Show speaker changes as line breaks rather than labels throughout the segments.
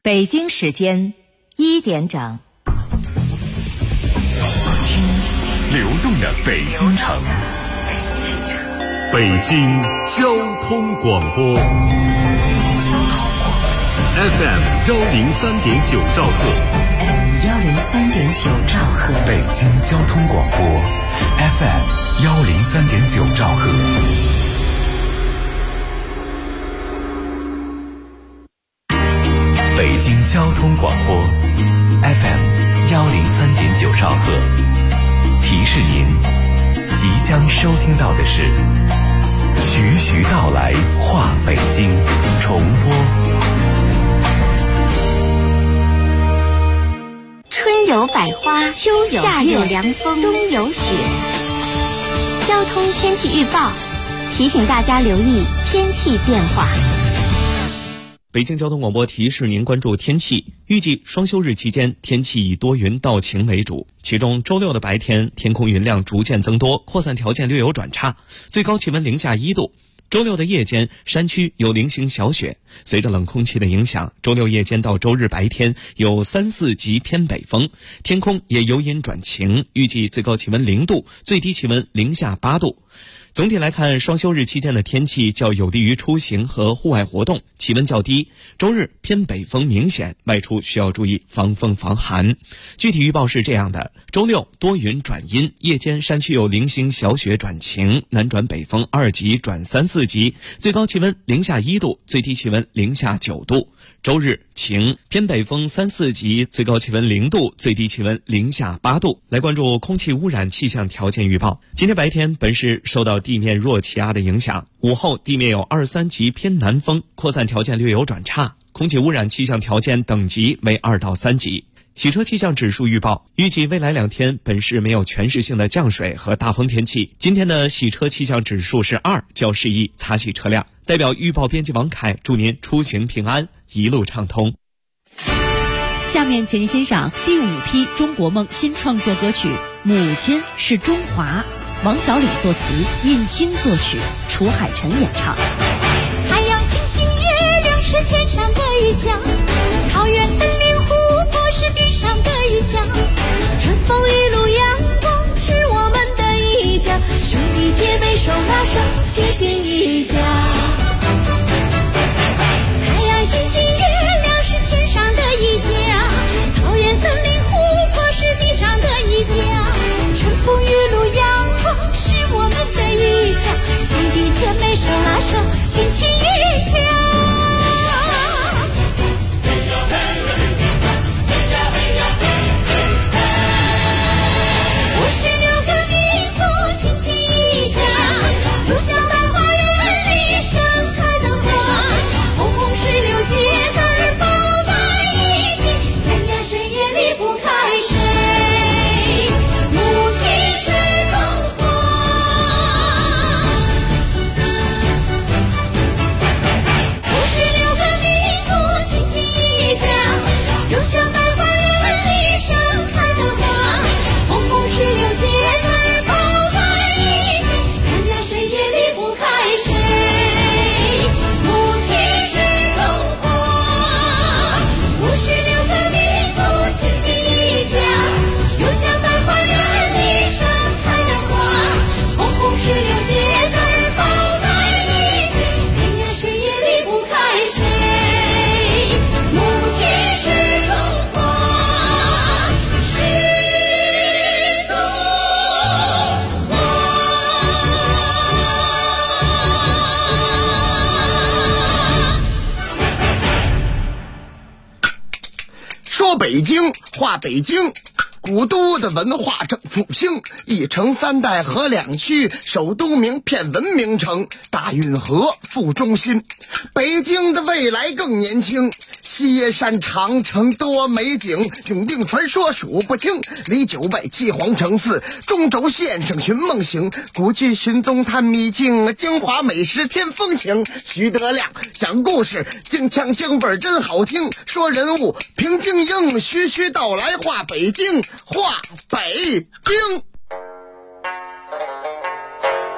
北京时间1点整，
听流动的北京城，北京交通广播 FM 103.9兆赫
103.9兆赫，
北京交通广播 FM 103.9兆赫。北京交通广播 FM 103.9兆赫，提示您即将收听到的是徐徐道来话北京重播。
春有百花，秋有夏有凉风，冬有雪。交通天气预报提醒大家留意天气变化。
北京交通广播提示您关注天气，预计双休日期间天气以多云到晴为主，其中周六的白天天空云量逐渐增多，扩散条件略有转差，最高气温零下1度。周六的夜间山区有零星小雪，随着冷空气的影响，周六夜间到周日白天有3、4级偏北风，天空也由阴转晴，预计最高气温0度，最低气温零下8度。总体来看，双休日期间的天气较有利于出行和户外活动，气温较低。周日偏北风明显，外出需要注意防风防寒。具体预报是这样的：周六多云转阴，夜间山区有零星小雪转晴，南转北风2级转3、4级，最高气温零下1度，最低气温零下9度。周日晴，偏北风3、4级，最高气温0度，最低气温零下8度。来关注空气污染气象条件预报。今天白天本市受到地面弱气压的影响，午后地面有2、3级偏南风，扩散条件略有转差，空气污染气象条件等级为2到3级。洗车气象指数预报，预计未来2天本市没有全市性的降水和大风天气。今天的洗车气象指数是2，较适宜擦洗车辆。代表预报编辑王凯祝您出行平安，一路畅通。
下面请您欣赏第5批中国梦新创作歌曲《母亲是中华》，王小礼作词，尹清作曲，楚海辰演唱。
太阳、星星、月亮是天上的一角，草原、森林、湖泊是地上的一角，春风雨露阳光是我们的一家，兄弟姐妹手拉手齐心一家。太阳、星星、月亮是天上的一家，草原、森林、湖泊是地上的一家，春风雨露阳光是我们的一家，兄弟姐妹手拉手亲亲一家。56个民族亲亲一家，就像大花园里盛开的花，红红16节字儿抱在一起，人呀谁也离不开谁，母亲是中华。56个民族亲亲一家，就像大花园里盛开的花，红红16节字儿抱在一起，人呀谁也离不开谁，母亲是中华。56个民族亲亲一家，就像大花园里盛开的花，红红16节字儿抱在一起，人呀谁也离不开谁，母亲是中华，是中华。
说北京话北京，古都的文化正复兴，一城3代合2区，首都名片文明城，大运河副中心。北京的未来更年轻，西山长城多美景，永定传说数不清，离9拜七皇城寺，中轴线上寻梦行，古剧寻踪探秘境，京华美食添风情。徐德亮讲故事，京腔京味儿真好听，说人物平京英，徐徐道来话北京，话北京。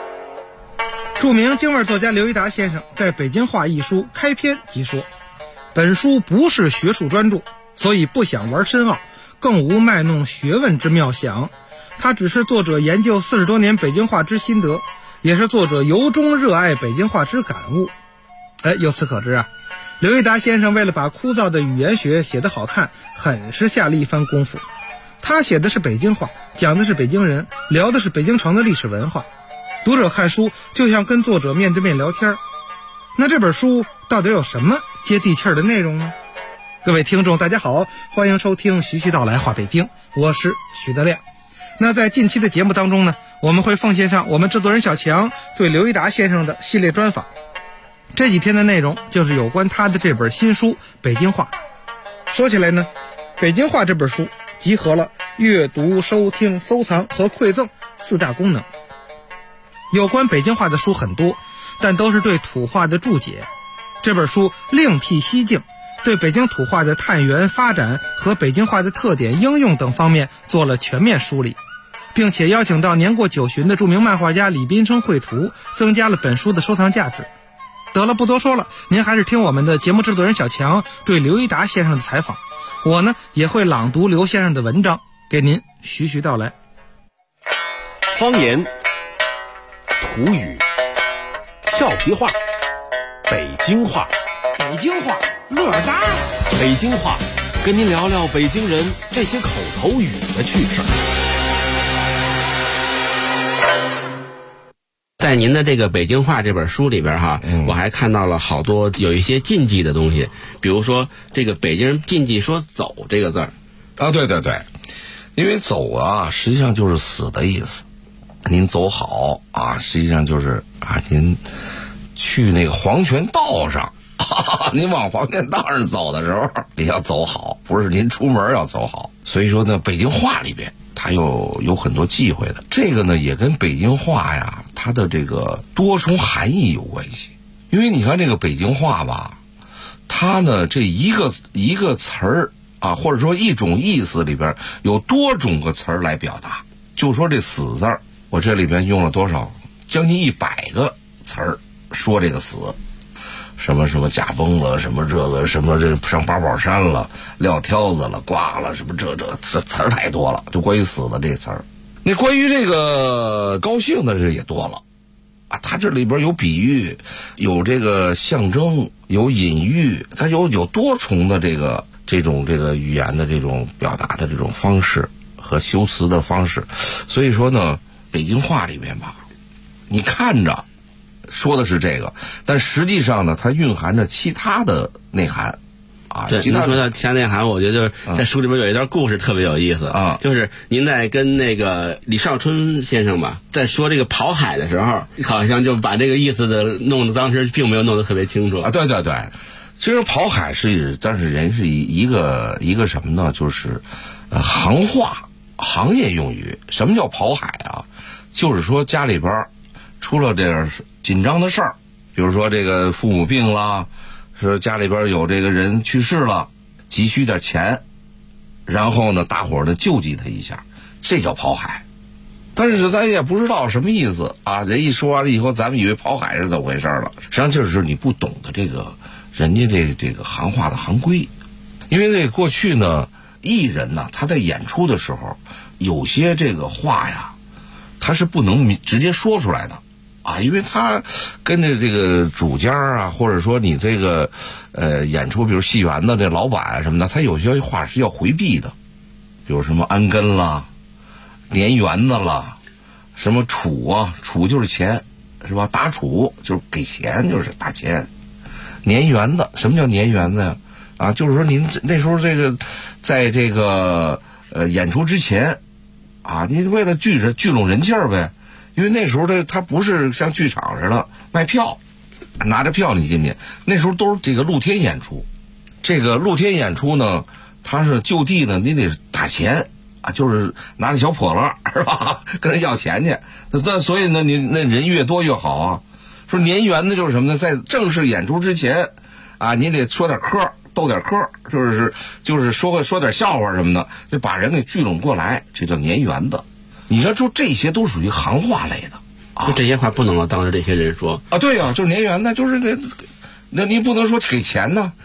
著名京味作家刘一达先生在《北京话》一书开篇即说， 本书不是学术专著，所以不想玩深奥，更无卖弄学问之妙想。它只是作者研究40多年北京话之心得，也是作者由衷热爱北京话之感悟。由此可知啊，刘一达先生为了把枯燥的语言学写得好看，很是下了一番功夫。他写的是北京话，讲的是北京人，聊的是北京城的历史文化。读者看书就像跟作者面对面聊天。那这本书到底有什么接地气儿的内容呢？各位听众大家好，欢迎收听徐徐道来话北京，我是徐德亮。那在近期的节目当中呢，我们会奉献上我们制作人小强对刘一达先生的系列专访。这几天的内容就是有关他的这本新书《北京话》。说起来呢，《北京话》这本书集合了阅读、收听、收藏和馈赠4大功能。有关北京话的书很多，但都是对土话的注解。这本书另辟蹊径，对北京土话的探源发展和北京话的特点应用等方面做了全面梳理，并且邀请到年过90旬的著名漫画家李斌生绘图，增加了本书的收藏价值。得了，不多说了，您还是听我们的节目制作人小强对刘一达先生的采访。我呢也会朗读刘先生的文章，给您徐徐道来。
方言、土语、俏皮话、北京话，
北京话乐大。
北京话跟您聊聊北京人这些口头语的趣事。
在您的这个《北京话》这本书里边哈，我还看到了好多有一些禁忌的东西，比如说这个北京人禁忌说走这个字儿。
对，因为走啊实际上就是死的意思。您走好啊，实际上就是您去那个黄泉道上您往黄泉道上走的时候你要走好，不是您出门要走好。所以说呢，北京话里边它有很多忌讳的，这个呢也跟北京话呀它的这个多重含义有关系。因为你看这个北京话吧，它呢这一个词儿啊，或者说一种意思里边有多种个词儿来表达。就说这死字儿，我这里边用了多少？将近100个词儿说这个死，什么什么驾崩了，什么这个什么这上八宝山了，撂挑子了，挂了，什么这词儿太多了，就关于死的这词儿。那关于这个高兴的这也多了啊，它这里边有比喻，有这个象征，有隐喻，它有多重的这种语言的这种表达的这种方式和修辞的方式。所以说呢，北京话里面吧，你看着说的是这个，但实际上呢，它蕴含着其他的内涵啊。
对，您说到其他内涵，我觉得就是在书里边有一段故事特别有意思啊，就是您在跟那个李少春先生吧，在说这个跑海的时候，好像就把这个意思的弄得当时并没有弄得特别清楚啊。
对，其实跑海但是人是一个什么呢？就是行话、行业用语。什么叫跑海啊？就是说家里边出了这点紧张的事儿，比如说这个父母病了，说家里边有这个人去世了，急需点钱，然后呢大伙儿呢救济他一下，这叫跑海。但是咱也不知道什么意思啊，人一说完了以后，咱们以为跑海是怎么回事了，实际上就是你不懂得这个人家这个行话的行规。因为这个过去呢，艺人呢他在演出的时候，有些这个话呀他是不能直接说出来的啊，因为他跟着这个主家啊，或者说你这个演出，比如戏园的这老板什么的，他有些话是要回避的，比如什么安根啦、年园子啦，什么储啊，储就是钱是吧？打储就是给钱，就是打钱。年园子，什么叫年园子呀？啊，就是说您那时候这个在这个演出之前啊，您为了聚拢人气儿呗。因为那时候他不是像剧场似的卖票，拿着票你进去，那时候都是这个露天演出。这个露天演出呢，他是就地呢，你得打钱啊，就是拿着小笸箩是吧，跟人要钱去。那所以呢，你那人越多越好啊。说年园的就是什么呢？在正式演出之前啊，你得说点嗑，逗点嗑，就是说点笑话什么的，就把人给聚拢过来，这叫年园的。你说就这些都属于行话类的啊，
就这些话不能够当着这些人说
啊。对啊，就是年园的，就是那您不能说给钱呢，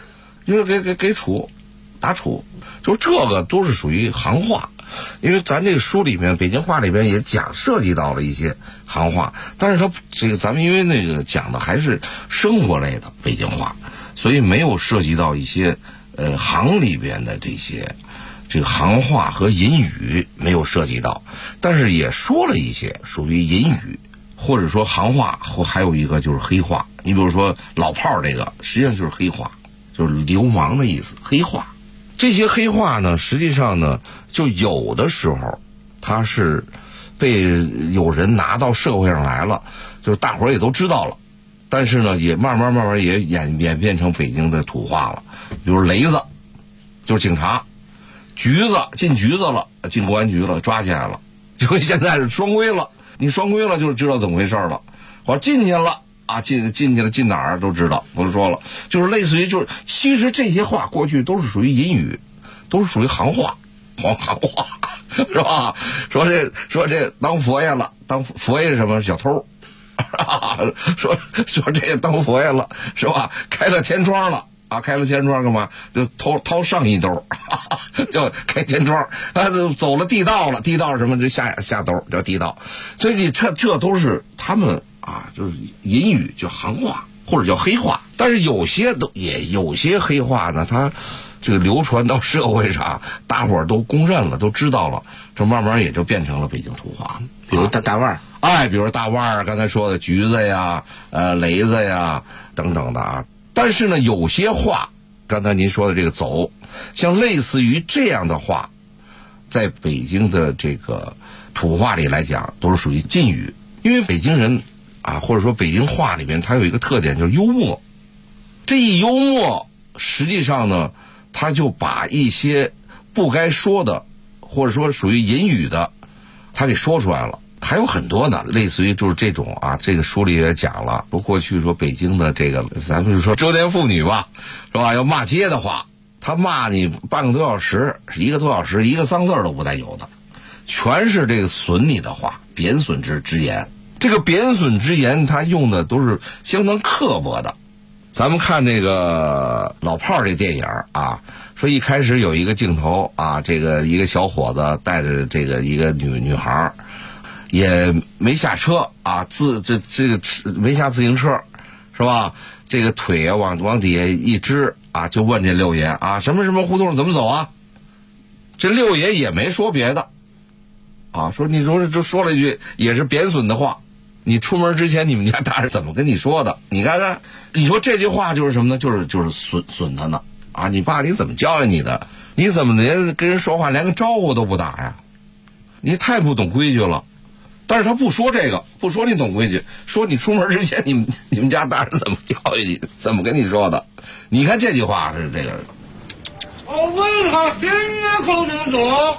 就是给处打处，就这个都是属于行话。因为咱这个书里面北京话里边也涉及到了一些行话，但是它这个咱们因为那个讲的还是生活类的北京话，所以没有涉及到一些行里边的这个行话和隐语没有涉及到，但是也说了一些属于隐语或者说行话，或还有一个就是黑话。你比如说老炮儿这个实际上就是黑话，就是流氓的意思，黑话。这些黑话呢，实际上呢，就有的时候它是被有人拿到社会上来了，就是大伙儿也都知道了，但是呢也慢慢也演变成北京的土话了。比如雷子就是警察，局子进局子了，进公安局了，抓起来了，就跟现在是双规了，你双规了就是知道怎么回事了，我进去了啊，进去了，进哪儿都知道，不是说了，就是类似于就是，其实这些话过去都是属于隐语，都是属于行话，行话是吧？说这当佛爷了，当佛爷是什么？小偷，说这当佛爷了是吧？开了天窗了啊，开了天窗干嘛？就掏上衣兜，就开天窗，走了地道了，地道什么？这下兜叫地道，所以这都是他们。啊，就是隐语，就行话或者叫黑话，但是有些黑话呢，它这个流传到社会上，大伙儿都公认了，都知道了，这慢慢也就变成了北京土话。
比如大腕
儿，比如大腕儿，刚才说的橘子呀、雷子呀等等的啊。但是呢，有些话，刚才您说的这个走，像类似于这样的话，在北京的这个土话里来讲，都是属于禁语，因为北京人。啊，或者说北京话里面它有一个特点，就是幽默。这一幽默，实际上呢，他就把一些不该说的，或者说属于隐语的，他给说出来了。还有很多呢，类似于就是这种啊，这个书里也讲了，说过去说北京的这个，咱们就说周年妇女吧，是吧？要骂街的话，他骂你半个多小时、1个多小时，一个脏字都不带有的，全是这个损你的话，贬损之言。这个贬损之言，他用的都是相当刻薄的。咱们看这个老炮儿这电影啊，说一开始有一个镜头啊，这个一个小伙子带着这个一个女孩，也没下车啊，这个没下自行车，是吧？这个腿啊往底下一支啊，就问这六爷啊，什么胡同怎么走啊？这六爷也没说别的啊，说你说了一句也是贬损的话。你出门之前，你们家大人怎么跟你说的？你看看，你说这句话就是什么呢？就是损他呢啊！你爸你怎么教育你的？你怎么连跟人说话连个招呼都不打呀？你太不懂规矩了。但是他不说这个，不说你懂规矩，说你出门之前，你们家大人怎么教育你，怎么跟你说的？你看这句话是这个。
我问他现在可怎么走？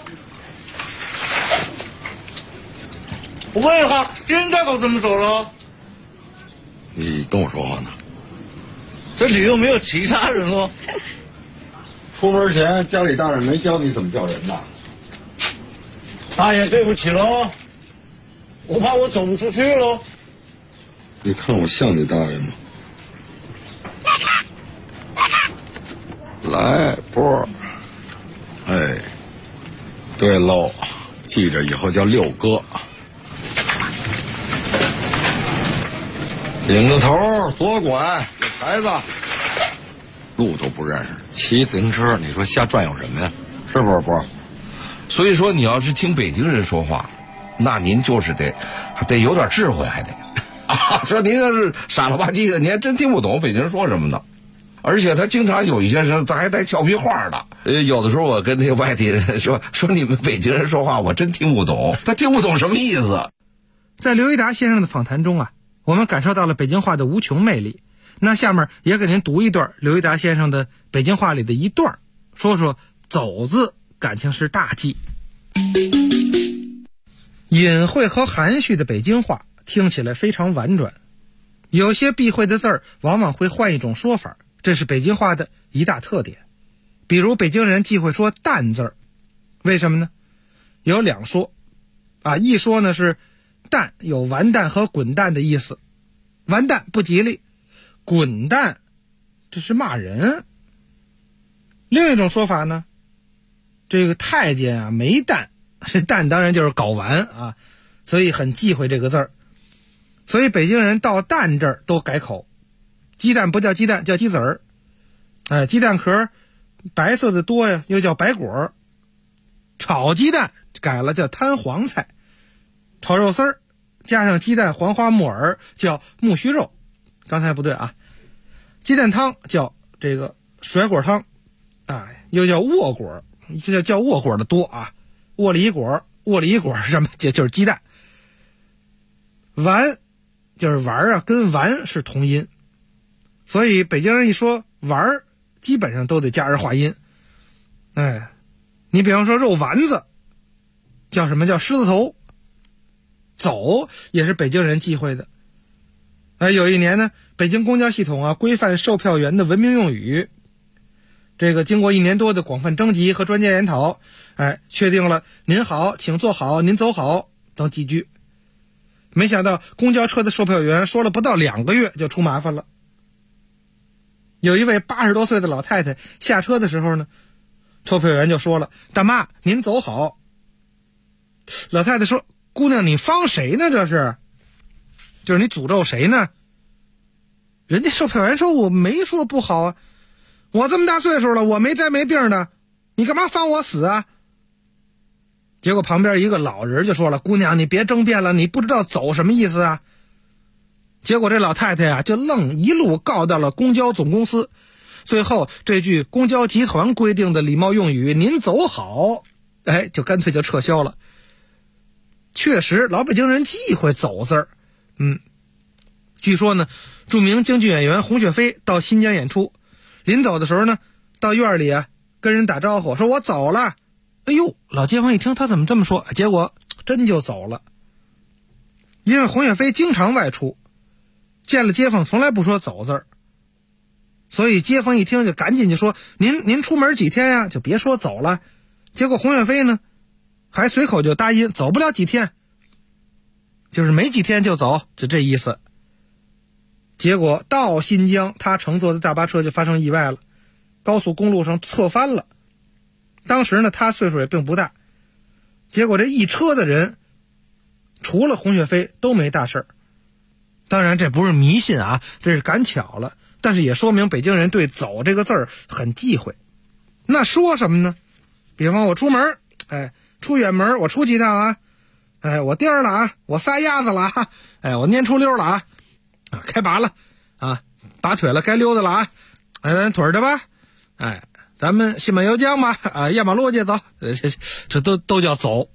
我问他现在可怎么走了？
你跟我说话呢？
这里又没有其他人哦。
出门前家里大人没教你怎么叫人呐？
大爷对不起喽，我怕我走不出去喽。
你看我像你大爷吗？来波，哎，对喽，记着以后叫六哥。领着头左拐，有牌子，路都不认识，骑自行车，你说瞎转悠什么呀？是不是波？
所以说，你要是听北京人说话，那您就是得有点智慧，还得啊。说您要是傻了吧唧的，您还真听不懂北京人说什么呢。而且他经常有一些人，咱还带俏皮话的。有的时候我跟那个外地人说你们北京人说话，我真听不懂，他听不懂什么意思。
在刘一达先生的访谈中啊，我们感受到了北京话的无穷魅力。那下面也给您读一段刘一达先生的北京话里的一段，说说走字感情是大忌。隐晦和含蓄的北京话听起来非常婉转，有些避讳的字儿往往会换一种说法，这是北京话的一大特点。比如北京人忌讳说蛋字儿，为什么呢？有两说啊，一说呢是蛋有完蛋和滚蛋的意思，完蛋不吉利，滚蛋这是骂人。 另一种说法呢，这个太监啊没蛋，这蛋当然就是睾丸啊，所以很忌讳这个字儿。所以北京人到蛋这儿都改口，鸡蛋不叫鸡蛋，叫鸡子儿。鸡蛋壳白色的多呀，又叫白果。炒鸡蛋改了叫摊黄菜，炒肉丝儿加上鸡蛋黄花木耳叫木须肉，刚才不对啊。鸡蛋汤叫这个甩果汤，又叫沃果，这叫沃果的多啊。沃里果是什么？就是鸡蛋。丸就是丸啊，跟丸是同音，所以北京人一说丸基本上都得加儿化音。你比方说肉丸子叫什么？叫狮子头。走也是北京人忌讳的。有一年呢，北京公交系统规范售票员的文明用语，这个经过1年多的广泛征集和专家研讨，确定了您好，请坐好，您走好等几句。没想到公交车的售票员说了不到2个月就出麻烦了。有一位80多岁的老太太下车的时候呢，售票员就说了：“大妈，您走好。”老太太说：“姑娘，你方谁呢？这是，就是你诅咒谁呢？”人家售票员说：“我没说不好啊，我这么大岁数了，我没灾没病的，你干嘛方我死啊？”结果旁边一个老人就说了：“姑娘，你别争辩了，你不知道走什么意思啊？”结果这老太太就愣一路告到了公交总公司，最后这句公交集团规定的礼貌用语“您走好”，就干脆就撤销了。确实，老北京人忌讳走字儿。据说呢，著名京剧演员洪雪飞到新疆演出，临走的时候呢，到院里跟人打招呼，说我走了。哎呦，老街坊一听他怎么这么说，结果真就走了。因为洪雪飞经常外出，见了街坊从来不说走字儿，所以街坊一听就赶紧就说您出门几天呀，就别说走了。结果洪雪飞呢还随口就答应走不了几天，就是没几天就走，就这意思。结果到新疆，他乘坐的大巴车就发生意外了，高速公路上侧翻了。当时呢他岁数也并不大，结果这一车的人除了洪雪飞都没大事儿。当然这不是迷信啊，这是赶巧了，但是也说明北京人对走这个字儿很忌讳。那说什么呢？比方我出门，出远门，我出几趟啊，我颠儿了啊，我撒丫子了啊，我蔫出溜了啊，开拔了啊，拔腿了，该溜达了啊，咱腿儿的吧，咱们西马游江吧，压马路去走，这都叫走。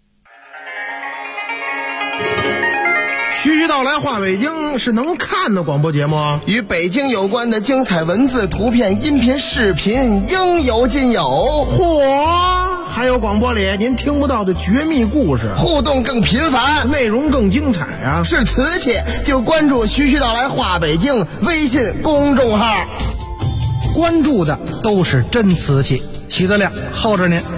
徐徐道来话北京是能看的广播节目，
与北京有关的精彩文字、图片、音频、视频应有尽有。
嚯！还有广播里您听不到的绝密故事，
互动更频繁，
内容更精彩啊！
是瓷器就关注徐徐道来话北京微信公众号，
关注的都是真瓷器。徐德亮候着您。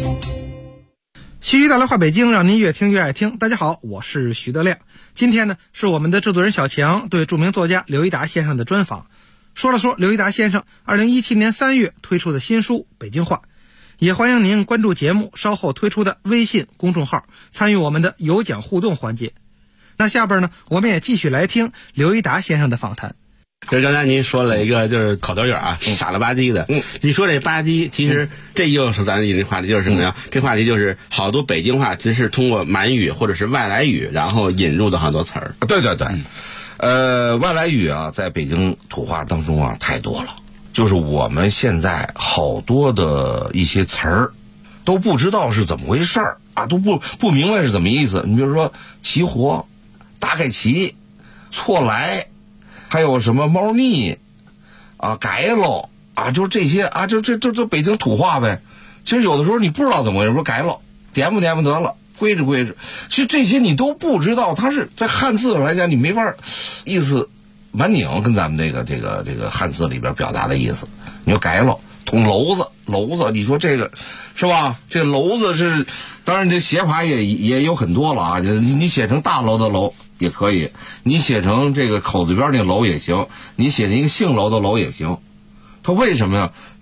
徐徐道来话北京，让您越听越爱听。大家好，我是徐德亮。今天呢是我们的制作人小强对著名作家刘一达先生的专访，说了说刘一达先生2017年3月推出的新书《北京话》，也欢迎您关注节目稍后推出的微信公众号，参与我们的有奖互动环节。那下边呢，我们也继续来听刘一达先生的访谈。
就是刚才您说了一个就是口头语傻了吧唧的。你说这吧唧，其实这又是咱这话题，就是什么呀？这话题就是好多北京话其实是通过满语或者是外来语，然后引入的好多词儿。
对对对，外来语在北京土话当中太多了，就是我们现在好多的一些词儿都不知道是怎么回事儿都不明白是怎么意思。你比如说齐活、大概齐、错来。还有什么猫腻改喽就是这些就北京土话呗。其实有的时候你不知道怎么回事，说改喽，点不得了，规制。其实这些你都不知道，它是在汉字来讲你没法意思蛮拧，跟咱们这个汉字里边表达的意思。你说改喽，捅篓子，你说这个是吧？这篓子是，当然这写法也有很多了你写成大楼的楼也可以，你写成这个口字边那楼也行，你写成一个姓楼的楼也行。它为什么呀？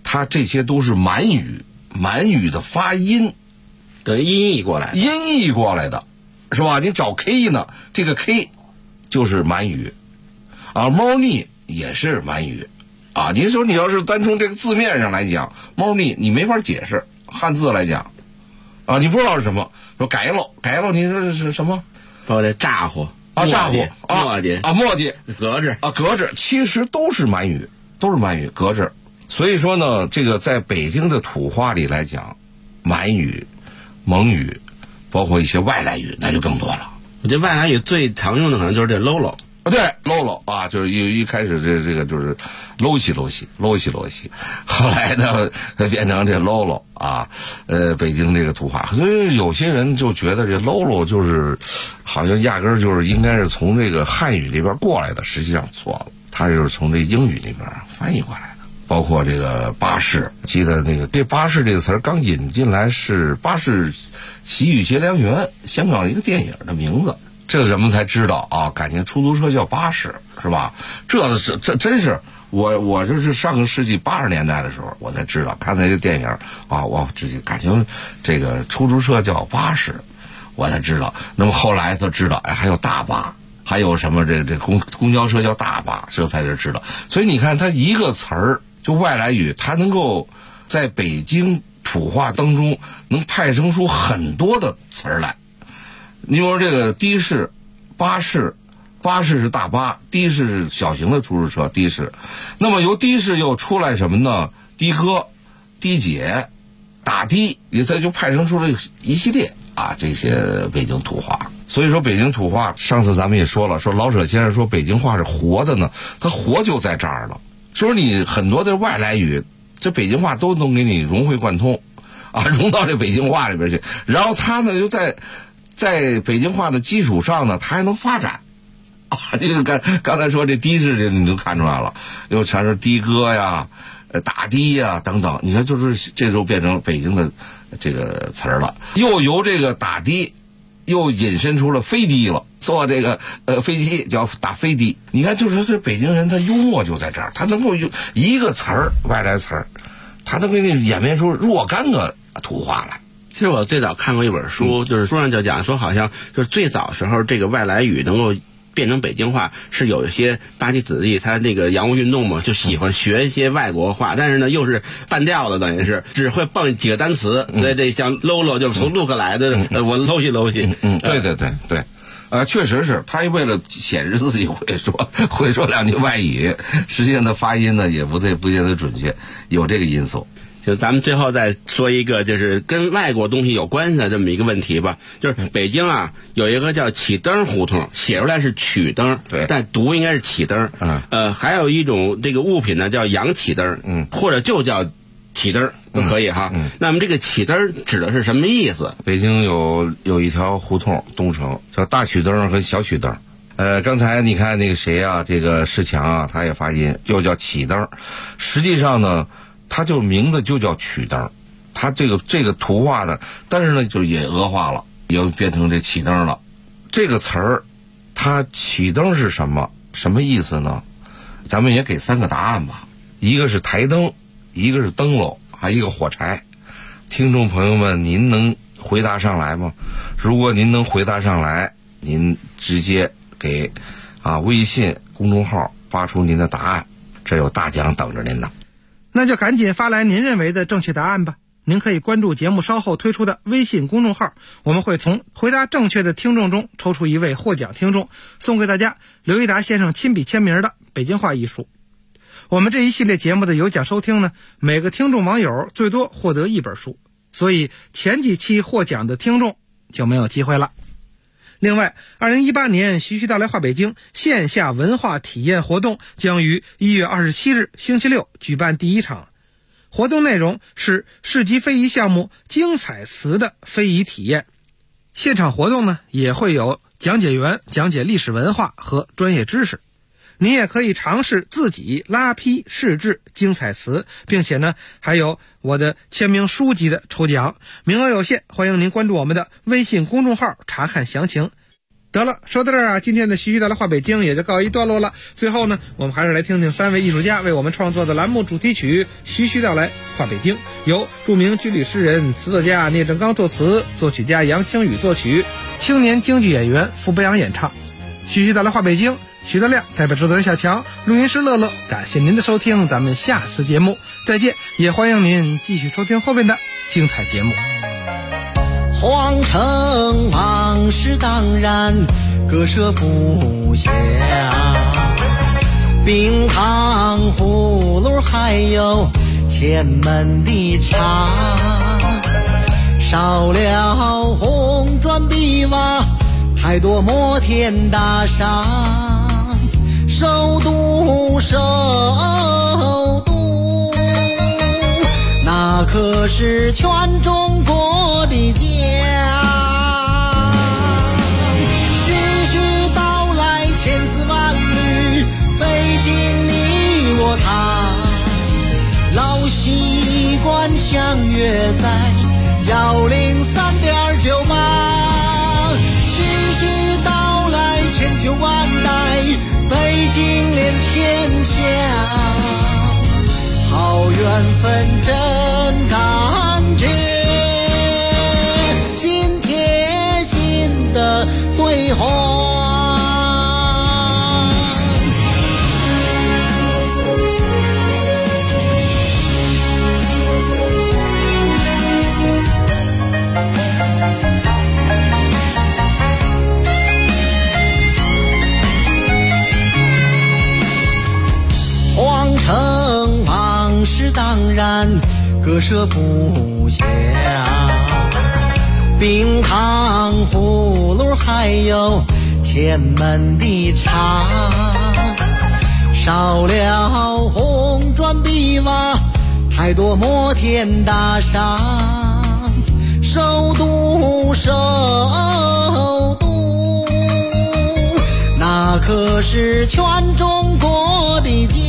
它这些都是满语，满语的发音，
等于音译过来的，是吧？你找 K 呢，这个 K 就是满语，啊，猫腻也是满语，啊，你说你要是单从这个字面上来讲，猫腻你没法解释，汉字来讲，啊，你不知道是什么，说改了，你说是什么？包括这咋呼啊，咋呼啊，墨迹，格致，其实都是满语，格致。所以说呢，这个在北京的土话里来讲，满语、蒙语，包括一些外来语，那就更多了。我觉得外来语最常用的可能就是这 lolo。对 ，lolo 啊，就是一开始这个就是搂西，后来呢变成这 lolo 啊，北京这个土话，所以有些人就觉得这 lolo 就是好像压根儿就是应该是从这个汉语里边过来的，实际上错了，它就是从这英语里边翻译过来的。包括这个巴士，记得那个这巴士这个词儿刚引进来是巴士奇遇结良缘，香港一个电影的名字。这人们才知道啊，感情出租车叫巴士，是吧？这真是我就是上个世纪80年代的时候我才知道，看那个电影啊，我自己感情这个出租车叫巴士，我才知道。那么后来都知道，哎，还有大巴，还有什么这公交车叫大巴，这才知道。所以你看，它一个词儿就外来语，它能够在北京土话当中能派生出很多的词儿来。你比如说这个的士、巴士是大巴，的士是小型的出租车，的士。那么由的士又出来什么呢？的哥、的姐、打的，也这就派生出了一系列啊这些北京土话。所以说北京土话，上次咱们也说了，说老舍先生说北京话是活的呢，它活就在这儿了。说你很多的外来语，这北京话都能给你融会贯通，啊，融到这北京话里边去。然后它呢就在北京话的基础上呢，它还能发展，啊，这个刚才说这的士这你就看出来了，又全是的哥呀、打的呀等等，你看就是这就变成北京的这个词儿了，又由这个打的又引申出了飞的了，坐这个飞机叫打飞的。你看，就是这北京人他幽默就在这儿，他能够用一个词儿外来词儿，他能给你演变出若干个土话来。其实我最早看过一本书，就是书上就讲说，好像就是最早时候这个外来语能够变成北京话，是有一些巴基子弟他那个洋务运动嘛，就喜欢学一些外国话，但是呢又是半调的，等于是只会蹦几个单词，所以这像 lolo 就是从 look 来的，我搂起，对。确实是他为了显示自己会说两句外语，实际上的发音呢也不见得准确，有这个因素。就咱们最后再说一个，就是跟外国东西有关系的这么一个问题吧。就是北京啊，有一个叫启灯胡同，写出来是曲灯，对，但读应该是启灯。还有一种这个物品呢叫洋启灯，或者就叫启灯都可以哈。那么这个启灯指的是什么意思？北京有一条胡同，东城叫大曲灯和小曲灯。刚才你看那个谁啊，这个世强啊，他也发音就叫启灯，实际上呢。它就名字就叫曲灯，它这个图画的，但是呢就也俄化了，也变成这启灯了。这个词儿，它启灯是什么意思呢？咱们也给3个答案吧。一个是台灯，一个是灯笼，还有一个火柴。听众朋友们，您能回答上来吗？如果您能回答上来，您直接给微信公众号发出您的答案，这有大奖等着您呢。
那就赶紧发来您认为的正确答案吧。您可以关注节目稍后推出的微信公众号，我们会从回答正确的听众中抽出一位获奖听众，送给大家刘一达先生亲笔签名的北京话艺术。我们这一系列节目的有奖收听呢，每个听众网友最多获得1本书，所以前几期获奖的听众就没有机会了。另外，2018年徐徐道来话北京线下文化体验活动将于1月27日星期六举办第1场。活动内容是市级非遗项目精彩词的非遗体验。现场活动呢也会有讲解员讲解历史文化和专业知识。您也可以尝试自己拉坯试制精彩词，并且呢还有我的签名书籍的抽奖，名额有限，欢迎您关注我们的微信公众号查看详情。 得了，说到这儿啊，今天的徐徐道来话北京也就告一段落了。最后呢，我们还是来听听3位艺术家为我们创作的栏目主题曲《徐徐道来话北京》，由著名军旅诗人、词作家聂政刚作词，作曲家杨清宇作曲，青年京剧演员傅博阳演唱。徐徐道来话北京，徐德亮代表制作人小强，录音师乐乐，感谢您的收听，咱们下次节目再见，也欢迎您继续收听后面的精彩节目。
皇城往事当然割舍不下，冰糖葫芦还有前门的茶，少了红砖碧瓦，太多摩天大厦，首都那可是全中国的家。徐徐道来千丝万缕，北京你我他，老习惯相约在103.98。徐徐道来千秋万代，北京连天下，好缘分真感觉，心贴心的对话。皇城往事当然割舍不下，冰糖葫芦还有前门的茶，少了红砖碧瓦，太多摩天大厦，首都那可是全中国的家。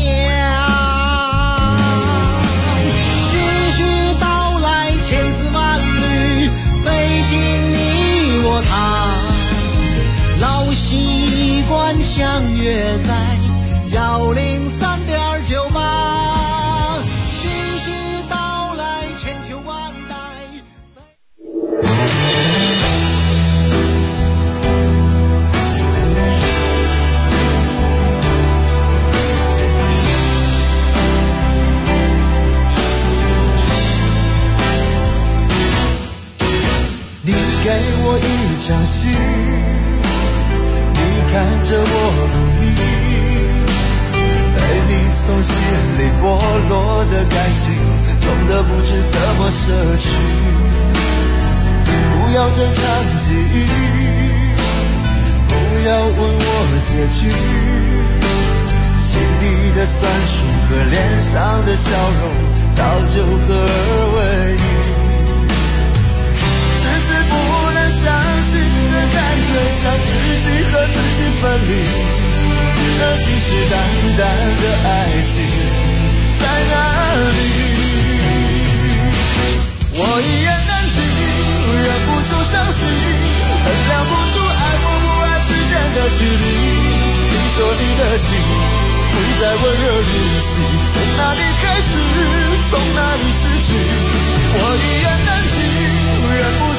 徐徐道来千丝万缕，北京你我他，老习惯相约在103.98。徐徐道来千秋万代。
给我一场戏，你看着我努力，被你从心里剥落的感情，痛得不知怎么舍去。不要这场记忆，不要问我结局，心底的酸楚和脸上的笑容早就合二为一。不能相信这感觉像自己和自己分离，那信誓旦旦的爱情在哪里？我一言难尽，忍不住伤心，衡量不出爱或不爱之间的距离。你说你的心不再温热如昔，从哪里开始，从哪里失去？我一言难尽，忍不住